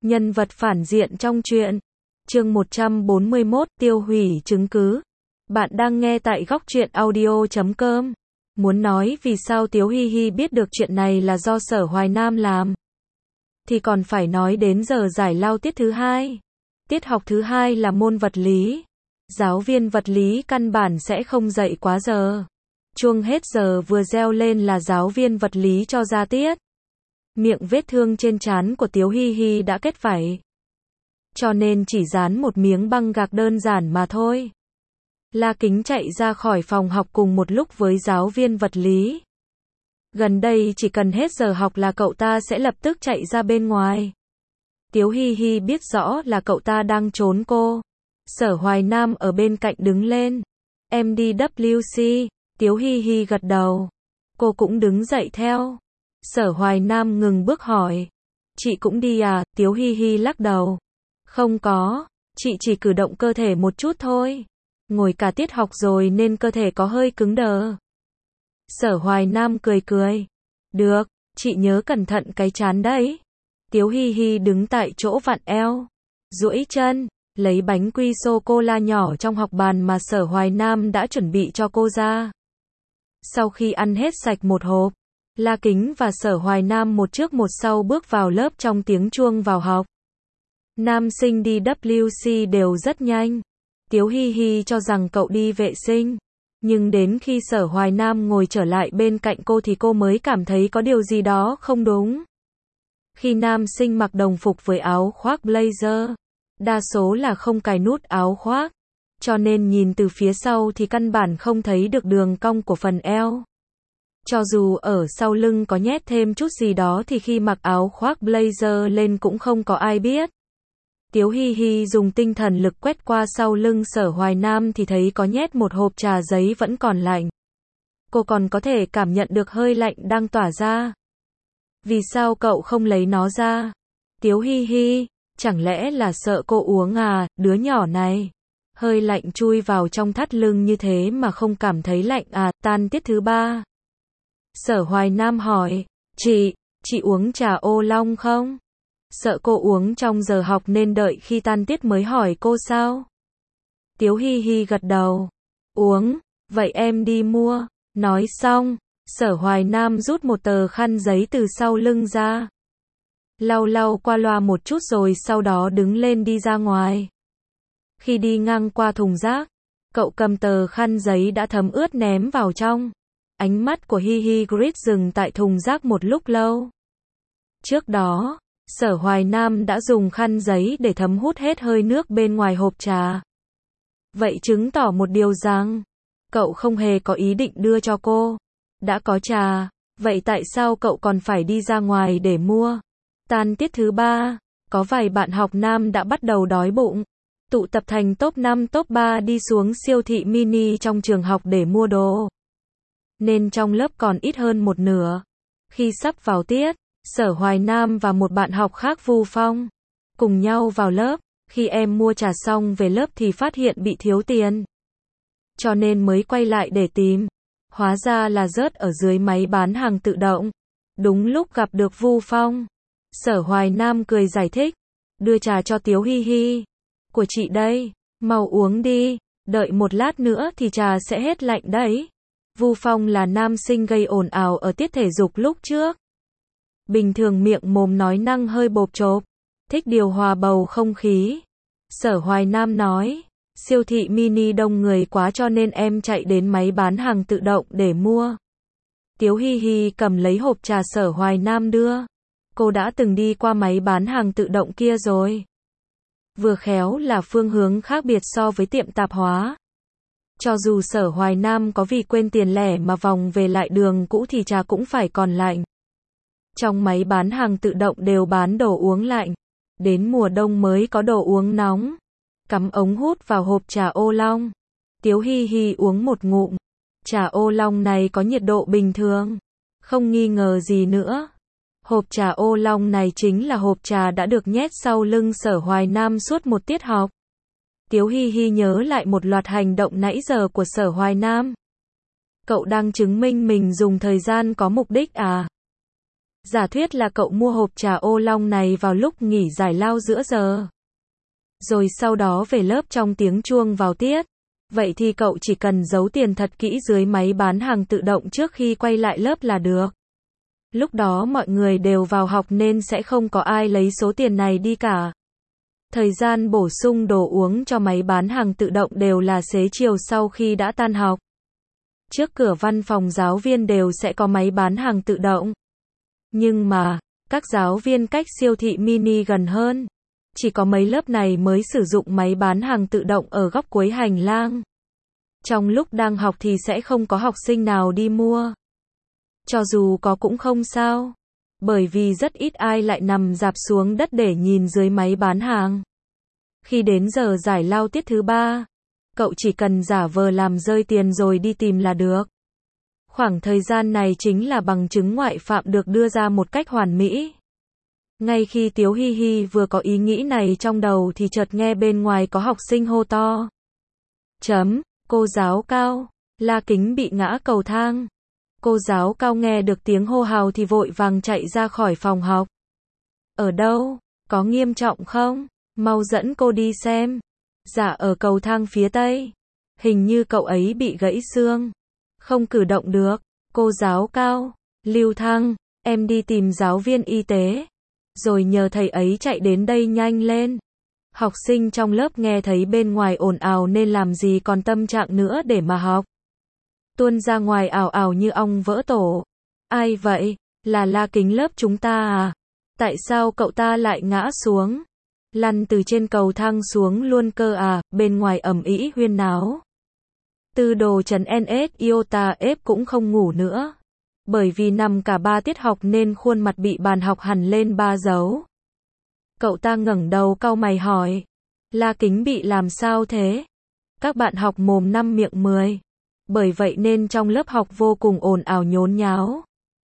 Nhân vật phản diện trong truyện. Chương 141, tiêu hủy chứng cứ. Bạn đang nghe tại Góc Truyện Audio.com. Muốn nói vì sao Tiếu Hi Hi biết được chuyện này là do Sở Hoài Nam làm, thì còn phải nói đến giờ giải lao tiết thứ hai. Tiết học thứ hai là môn vật lý. Giáo viên vật lý căn bản sẽ không dạy quá giờ. Chuông hết giờ vừa reo lên là giáo viên vật lý cho ra tiết. Miệng vết thương trên trán của Tiếu Hi Hi đã kết vảy, cho nên chỉ dán một miếng băng gạc đơn giản mà thôi. La Kính chạy ra khỏi phòng học cùng một lúc với giáo viên vật lý. Gần đây chỉ cần hết giờ học là cậu ta sẽ lập tức chạy ra bên ngoài. Tiếu Hi Hi biết rõ là cậu ta đang trốn cô. Sở Hoài Nam ở bên cạnh đứng lên. Em đi WC. Tiếu Hi Hi gật đầu. Cô cũng đứng dậy theo. Sở Hoài Nam ngừng bước hỏi. Chị cũng đi à? Tiếu Hi Hi lắc đầu. Không có, chị chỉ cử động cơ thể một chút thôi. Ngồi cả tiết học rồi nên cơ thể có hơi cứng đờ. Sở Hoài Nam cười cười. Được, chị nhớ cẩn thận cái trán đấy. Tiếu Hi Hi đứng tại chỗ vặn eo, duỗi chân, lấy bánh quy sô-cô-la nhỏ trong học bàn mà Sở Hoài Nam đã chuẩn bị cho cô ra. Sau khi ăn hết sạch một hộp, La Kính và Sở Hoài Nam một trước một sau bước vào lớp trong tiếng chuông vào học. Nam sinh đi WC đều rất nhanh. Tiếu Hi Hi cho rằng cậu đi vệ sinh, nhưng đến khi Sở Hoài Nam ngồi trở lại bên cạnh cô thì cô mới cảm thấy có điều gì đó không đúng. Khi nam sinh mặc đồng phục với áo khoác blazer, đa số là không cài nút áo khoác, cho nên nhìn từ phía sau thì căn bản không thấy được đường cong của phần eo. Cho dù ở sau lưng có nhét thêm chút gì đó thì khi mặc áo khoác blazer lên cũng không có ai biết. Tiếu Hi Hi dùng tinh thần lực quét qua sau lưng Sở Hoài Nam thì thấy có nhét một hộp trà giấy vẫn còn lạnh. Cô còn có thể cảm nhận được hơi lạnh đang tỏa ra. Vì sao cậu không lấy nó ra? Tiếu Hi Hi, chẳng lẽ là sợ cô uống à, đứa nhỏ này. Hơi lạnh chui vào trong thắt lưng như thế mà không cảm thấy lạnh à, tan tiết thứ ba. Sở Hoài Nam hỏi, chị uống trà ô long không? Sợ cô uống trong giờ học nên đợi khi tan tiết mới hỏi cô sao? Tiếu Hi Hi gật đầu. Uống, vậy em đi mua. Nói xong, Sở Hoài Nam rút một tờ khăn giấy từ sau lưng ra. Lau qua loa một chút rồi sau đó đứng lên đi ra ngoài. Khi đi ngang qua thùng rác, cậu cầm tờ khăn giấy đã thấm ướt ném vào trong. Ánh mắt của Hi Hi Grid dừng tại thùng rác một lúc lâu. Trước đó, Sở Hoài Nam đã dùng khăn giấy để thấm hút hết hơi nước bên ngoài hộp trà. Vậy chứng tỏ một điều rằng, cậu không hề có ý định đưa cho cô. Đã có trà, vậy tại sao cậu còn phải đi ra ngoài để mua? Tan tiết thứ ba, có vài bạn học nam đã bắt đầu đói bụng. Tụ tập thành top 5 top 3 đi xuống siêu thị mini trong trường học để mua đồ. Nên trong lớp còn ít hơn một nửa. Khi sắp vào tiết, Sở Hoài Nam và một bạn học khác Vu Phong cùng nhau vào lớp. Khi em mua trà xong về lớp thì phát hiện bị thiếu tiền, cho nên mới quay lại để tìm. Hóa ra là rớt ở dưới máy bán hàng tự động. Đúng lúc gặp được Vu Phong, Sở Hoài Nam cười giải thích, đưa trà cho Tiếu Hi Hi. Của chị đây, mau uống đi, đợi một lát nữa thì trà sẽ hết lạnh đấy. Vu Phong là nam sinh gây ồn ào ở tiết thể dục lúc trước. Bình thường miệng mồm nói năng hơi bộp chộp, thích điều hòa bầu không khí. Sở Hoài Nam nói, siêu thị mini đông người quá cho nên em chạy đến máy bán hàng tự động để mua. Tiếu Hi Hi cầm lấy hộp trà Sở Hoài Nam đưa. Cô đã từng đi qua máy bán hàng tự động kia rồi. Vừa khéo là phương hướng khác biệt so với tiệm tạp hóa. Cho dù Sở Hoài Nam có vì quên tiền lẻ mà vòng về lại đường cũ thì trà cũng phải còn lạnh. Trong máy bán hàng tự động đều bán đồ uống lạnh. Đến mùa đông mới có đồ uống nóng. Cắm ống hút vào hộp trà ô long. Tiếu Hi Hi uống một ngụm. Trà ô long này có nhiệt độ bình thường. Không nghi ngờ gì nữa. Hộp trà ô long này chính là hộp trà đã được nhét sau lưng Sở Hoài Nam suốt một tiết học. Tiếu Hi Hi nhớ lại một loạt hành động nãy giờ của Sở Hoài Nam. Cậu đang chứng minh mình dùng thời gian có mục đích à? Giả thuyết là cậu mua hộp trà ô long này vào lúc nghỉ giải lao giữa giờ. Rồi sau đó về lớp trong tiếng chuông vào tiết. Vậy thì cậu chỉ cần giấu tiền thật kỹ dưới máy bán hàng tự động trước khi quay lại lớp là được. Lúc đó mọi người đều vào học nên sẽ không có ai lấy số tiền này đi cả. Thời gian bổ sung đồ uống cho máy bán hàng tự động đều là xế chiều sau khi đã tan học. Trước cửa văn phòng giáo viên đều sẽ có máy bán hàng tự động. Nhưng mà, các giáo viên cách siêu thị mini gần hơn. Chỉ có mấy lớp này mới sử dụng máy bán hàng tự động ở góc cuối hành lang. Trong lúc đang học thì sẽ không có học sinh nào đi mua. Cho dù có cũng không sao. Bởi vì rất ít ai lại nằm rạp xuống đất để nhìn dưới máy bán hàng. Khi đến giờ giải lao tiết thứ 3, cậu chỉ cần giả vờ làm rơi tiền rồi đi tìm là được. Khoảng thời gian này chính là bằng chứng ngoại phạm được đưa ra một cách hoàn mỹ. Ngay khi Tiếu Hi Hi vừa có ý nghĩ này trong đầu thì chợt nghe bên ngoài có học sinh hô to. Cô giáo Cao, La Kính bị ngã cầu thang. Cô giáo Cao nghe được tiếng hô hào thì vội vàng chạy ra khỏi phòng học. Ở đâu? Có nghiêm trọng không? Mau dẫn cô đi xem. Dạ ở cầu thang phía tây. Hình như cậu ấy bị gãy xương. Không cử động được. Cô giáo Cao, Lưu Thăng, em đi tìm giáo viên y tế. Rồi nhờ thầy ấy chạy đến đây nhanh lên. Học sinh trong lớp nghe thấy bên ngoài ồn ào nên làm gì còn tâm trạng nữa để mà học. Tuôn ra ngoài ảo ảo như ong vỡ tổ. Ai vậy? Là La Kính lớp chúng ta à? Tại sao cậu ta lại ngã xuống? Lăn từ trên cầu thang xuống luôn cơ à? Bên ngoài ầm ĩ huyên náo. Tư đồ Trần NS Iota F cũng không ngủ nữa. Bởi vì nằm cả 3 tiết học nên khuôn mặt bị bàn học hằn lên 3 dấu. Cậu ta ngẩng đầu cau mày hỏi. La Kính bị làm sao thế? Các bạn học mồm 5 miệng 10. Bởi vậy nên trong lớp học vô cùng ồn ào nhốn nháo.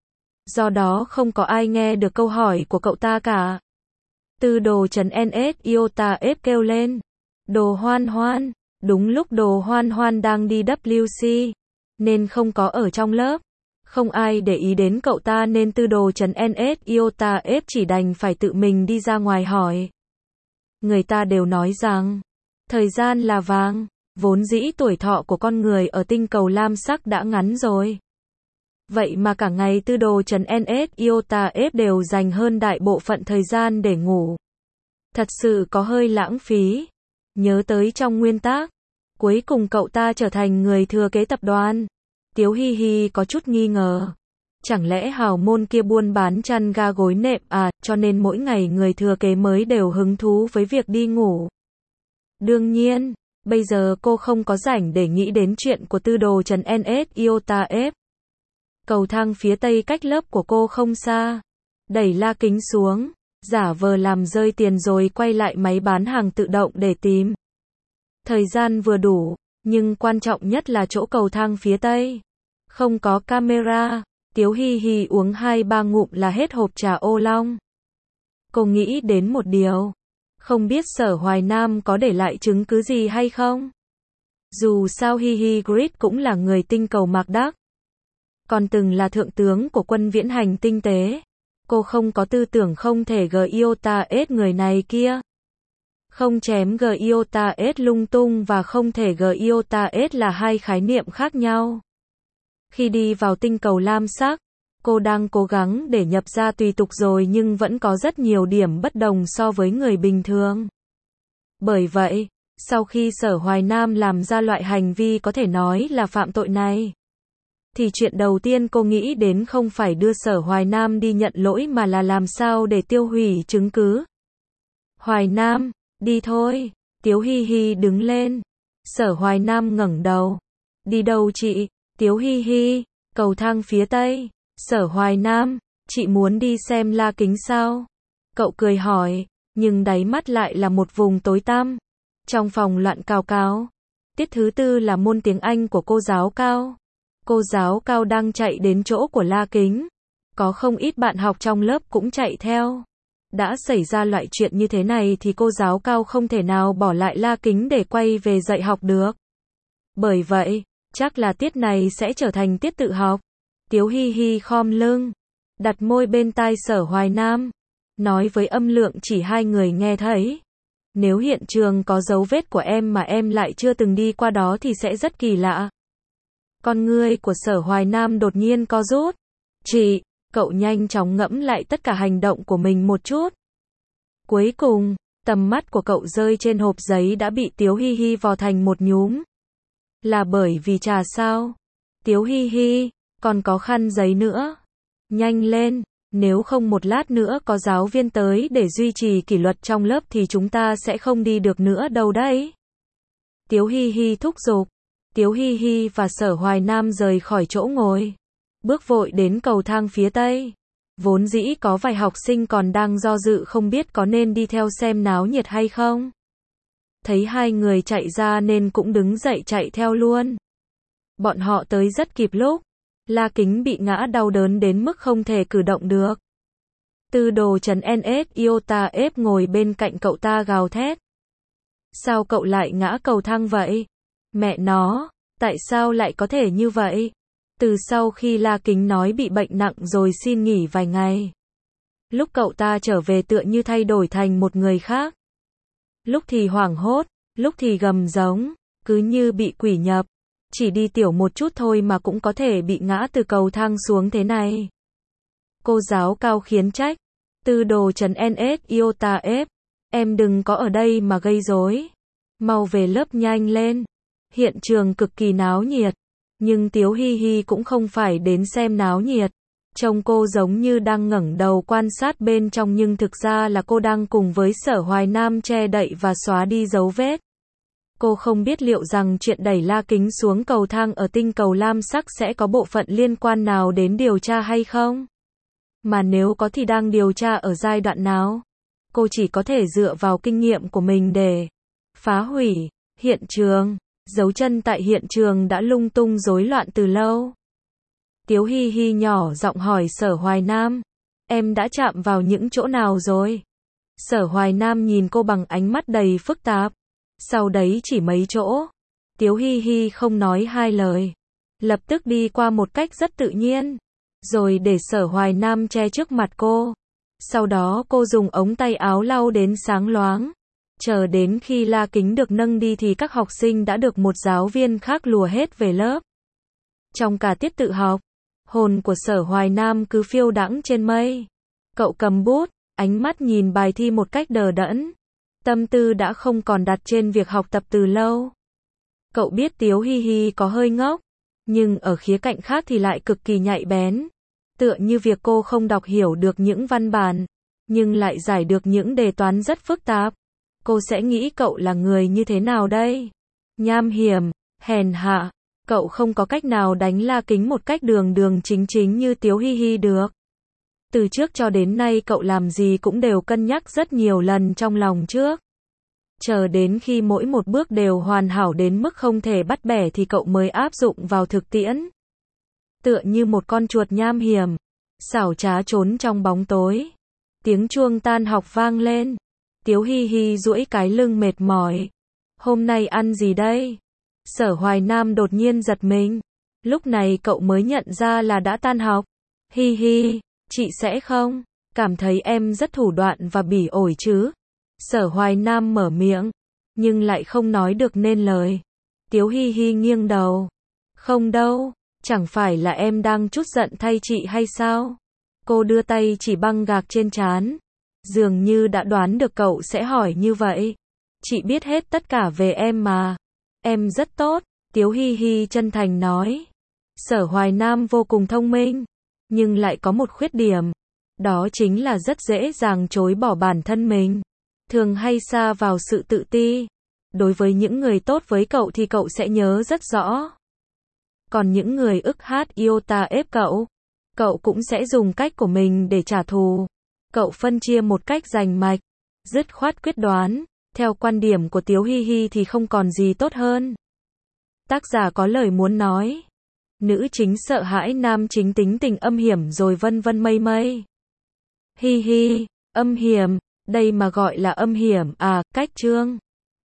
Do đó không có ai nghe được câu hỏi của cậu ta cả. Tư đồ Trần NS Iota F kêu lên. Đồ Hoan Hoan. Đúng lúc Đồ Hoan Hoan đang đi WC. Nên không có ở trong lớp. Không ai để ý đến cậu ta nên tư đồ Trần NS Iota F chỉ đành phải tự mình đi ra ngoài hỏi. Người ta đều nói rằng, thời gian là vàng, vốn dĩ tuổi thọ của con người ở tinh cầu lam sắc đã ngắn rồi. Vậy mà cả ngày tư đồ Trần NS Iota F đều dành hơn đại bộ phận thời gian để ngủ. Thật sự có hơi lãng phí. Nhớ tới trong nguyên tắc, cuối cùng cậu ta trở thành người thừa kế tập đoàn. Tiếu Hi Hi có chút nghi ngờ. Chẳng lẽ hào môn kia buôn bán chăn ga gối nệm à, cho nên mỗi ngày người thừa kế mới đều hứng thú với việc đi ngủ. Đương nhiên, bây giờ cô không có rảnh để nghĩ đến chuyện của tư đồ Trần NS Iota F. Cầu thang phía tây cách lớp của cô không xa. Đẩy La Kính xuống, giả vờ làm rơi tiền rồi quay lại máy bán hàng tự động để tìm. Thời gian vừa đủ, nhưng quan trọng nhất là chỗ cầu thang phía tây. Không có camera, Tiếu Hi Hi uống 2-3 ngụm là hết hộp trà ô long. Cô nghĩ đến một điều. Không biết Sở Hoài Nam có để lại chứng cứ gì hay không? Dù sao Hi Hi Grid cũng là người tinh cầu Mạc Đắc. Còn từng là thượng tướng của quân viễn hành tinh tế. Cô không có tư tưởng không thể Iota S người này kia. Không chém Iota S lung tung và không thể Iota S là hai khái niệm khác nhau. Khi đi vào tinh cầu lam sắc, cô đang cố gắng để nhập ra tùy tục rồi nhưng vẫn có rất nhiều điểm bất đồng so với người bình thường. Bởi vậy, sau khi Sở Hoài Nam làm ra loại hành vi có thể nói là phạm tội này, thì chuyện đầu tiên cô nghĩ đến không phải đưa Sở Hoài Nam đi nhận lỗi mà là làm sao để tiêu hủy chứng cứ. Hoài Nam, đi thôi. Tiếu Hi Hi đứng lên. Sở Hoài Nam ngẩng đầu. Đi đâu chị? Tiếu Hi Hi, cầu thang phía tây. Sở Hoài Nam, chị muốn đi xem La Kính sao? Cậu cười hỏi, nhưng đáy mắt lại là một vùng tối tăm. Trong phòng loạn cào cào. Tiết thứ 4 là môn tiếng Anh của cô giáo Cao. Cô giáo Cao đang chạy đến chỗ của La Kính. Có không ít bạn học trong lớp cũng chạy theo. Đã xảy ra loại chuyện như thế này thì cô giáo Cao không thể nào bỏ lại La Kính để quay về dạy học được. Bởi vậy, chắc là tiết này sẽ trở thành tiết tự học. Tiếu Hi Hi khom lưng. đặt môi bên tai Sở Hoài Nam, nói với âm lượng chỉ hai người nghe thấy. Nếu hiện trường có dấu vết của em mà em lại chưa từng đi qua đó thì sẽ rất kỳ lạ. Con ngươi của Sở Hoài Nam đột nhiên co rút. Chị, cậu nhanh chóng ngẫm lại tất cả hành động của mình một chút. Cuối cùng, tầm mắt của cậu rơi trên hộp giấy đã bị Tiếu Hi Hi vò thành một nhúm. Là bởi vì trà sao? Tiếu Hi Hi, còn có khăn giấy nữa. Nhanh lên, nếu không một lát nữa có giáo viên tới để duy trì kỷ luật trong lớp thì chúng ta sẽ không đi được nữa đâu đấy. Tiếu Hi Hi thúc giục. Tiếu Hi Hi và Sở Hoài Nam rời khỏi chỗ ngồi, bước vội đến cầu thang phía tây. Vốn dĩ có vài học sinh còn đang do dự không biết có nên đi theo xem náo nhiệt hay không. Thấy hai người chạy ra nên cũng đứng dậy chạy theo luôn. Bọn họ tới rất kịp lúc. La Kính bị ngã đau đớn đến mức không thể cử động được. Tư đồ Trần NS Iota ép ngồi bên cạnh cậu ta gào thét. Sao cậu lại ngã cầu thang vậy? Mẹ nó, tại sao lại có thể như vậy? Từ sau khi La Kính nói bị bệnh nặng rồi xin nghỉ vài ngày. Lúc cậu ta trở về tựa như thay đổi thành một người khác. Lúc thì hoảng hốt, lúc thì gầm giống, cứ như bị quỷ nhập. Chỉ đi tiểu một chút thôi mà cũng có thể bị ngã từ cầu thang xuống thế này. Cô giáo cao khiến trách. Tư đồ Trần NS Iota F. Em đừng có ở đây mà gây rối. Mau về lớp nhanh lên. Hiện trường cực kỳ náo nhiệt. Nhưng Tiếu Hi Hi cũng không phải đến xem náo nhiệt. Trông cô giống như đang ngẩng đầu quan sát bên trong nhưng thực ra là cô đang cùng với Sở Hoài Nam che đậy và xóa đi dấu vết. Cô không biết liệu rằng chuyện đẩy La Kính xuống cầu thang ở tinh cầu lam sắc sẽ có bộ phận liên quan nào đến điều tra hay không? Mà nếu có thì đang điều tra ở giai đoạn nào? Cô chỉ có thể dựa vào kinh nghiệm của mình để phá hủy hiện trường. Dấu chân tại hiện trường đã lung tung rối loạn từ lâu. Tiếu Hi Hi nhỏ giọng hỏi Sở Hoài Nam. Em đã chạm vào những chỗ nào rồi? Sở Hoài Nam nhìn cô bằng ánh mắt đầy phức tạp. Sau đấy chỉ mấy chỗ. Tiếu Hi Hi không nói hai lời. Lập tức đi qua một cách rất tự nhiên. Rồi để Sở Hoài Nam che trước mặt cô. Sau đó cô dùng ống tay áo lau đến sáng loáng. Chờ đến khi La Kính được nâng đi thì các học sinh đã được một giáo viên khác lùa hết về lớp. Trong cả tiết tự học, hồn của Sở Hoài Nam cứ phiêu đãng trên mây. Cậu cầm bút, ánh mắt nhìn bài thi một cách đờ đẫn. Tâm tư đã không còn đặt trên việc học tập từ lâu. Cậu biết Tiếu Hi Hi có hơi ngốc, nhưng ở khía cạnh khác thì lại cực kỳ nhạy bén. Tựa như việc cô không đọc hiểu được những văn bản, nhưng lại giải được những đề toán rất phức tạp. Cô sẽ nghĩ cậu là người như thế nào đây? Nham hiểm, hèn hạ. Cậu không có cách nào đánh La Kính một cách đường đường chính chính như Tiếu Hi Hi được. Từ trước cho đến nay cậu làm gì cũng đều cân nhắc rất nhiều lần trong lòng trước. Chờ đến khi mỗi một bước đều hoàn hảo đến mức không thể bắt bẻ thì cậu mới áp dụng vào thực tiễn. Tựa như một con chuột nham hiểm, xảo trá trốn trong bóng tối. Tiếng chuông tan học vang lên. Tiếu Hi Hi duỗi cái lưng mệt mỏi. Hôm nay ăn gì đây? Sở Hoài Nam đột nhiên giật mình. Lúc này cậu mới nhận ra là đã tan học. Hi Hi, chị sẽ không cảm thấy em rất thủ đoạn và bỉ ổi chứ? Sở Hoài Nam mở miệng, nhưng lại không nói được nên lời. Tiếu Hi Hi nghiêng đầu. Không đâu, chẳng phải là em đang trút giận thay chị hay sao? Cô đưa tay chỉ băng gạc trên trán. Dường như đã đoán được cậu sẽ hỏi như vậy. Chị biết hết tất cả về em mà. Em rất tốt, Tiếu Hi Hi chân thành nói. Sở Hoài Nam vô cùng thông minh, nhưng lại có một khuyết điểm. Đó chính là rất dễ dàng chối bỏ bản thân mình. Thường hay sa vào sự tự ti. Đối với những người tốt với cậu thì cậu sẽ nhớ rất rõ. Còn những người ức hát iota ép cậu cũng sẽ dùng cách của mình để trả thù. Cậu phân chia một cách rành mạch, dứt khoát quyết đoán. Theo quan điểm của Tiếu Hi Hi thì không còn gì tốt hơn. Tác giả có lời muốn nói. Nữ chính sợ hãi nam chính tính tình âm hiểm rồi vân vân mây mây. Hi hi, âm hiểm, đây mà gọi là âm hiểm à, cách chương.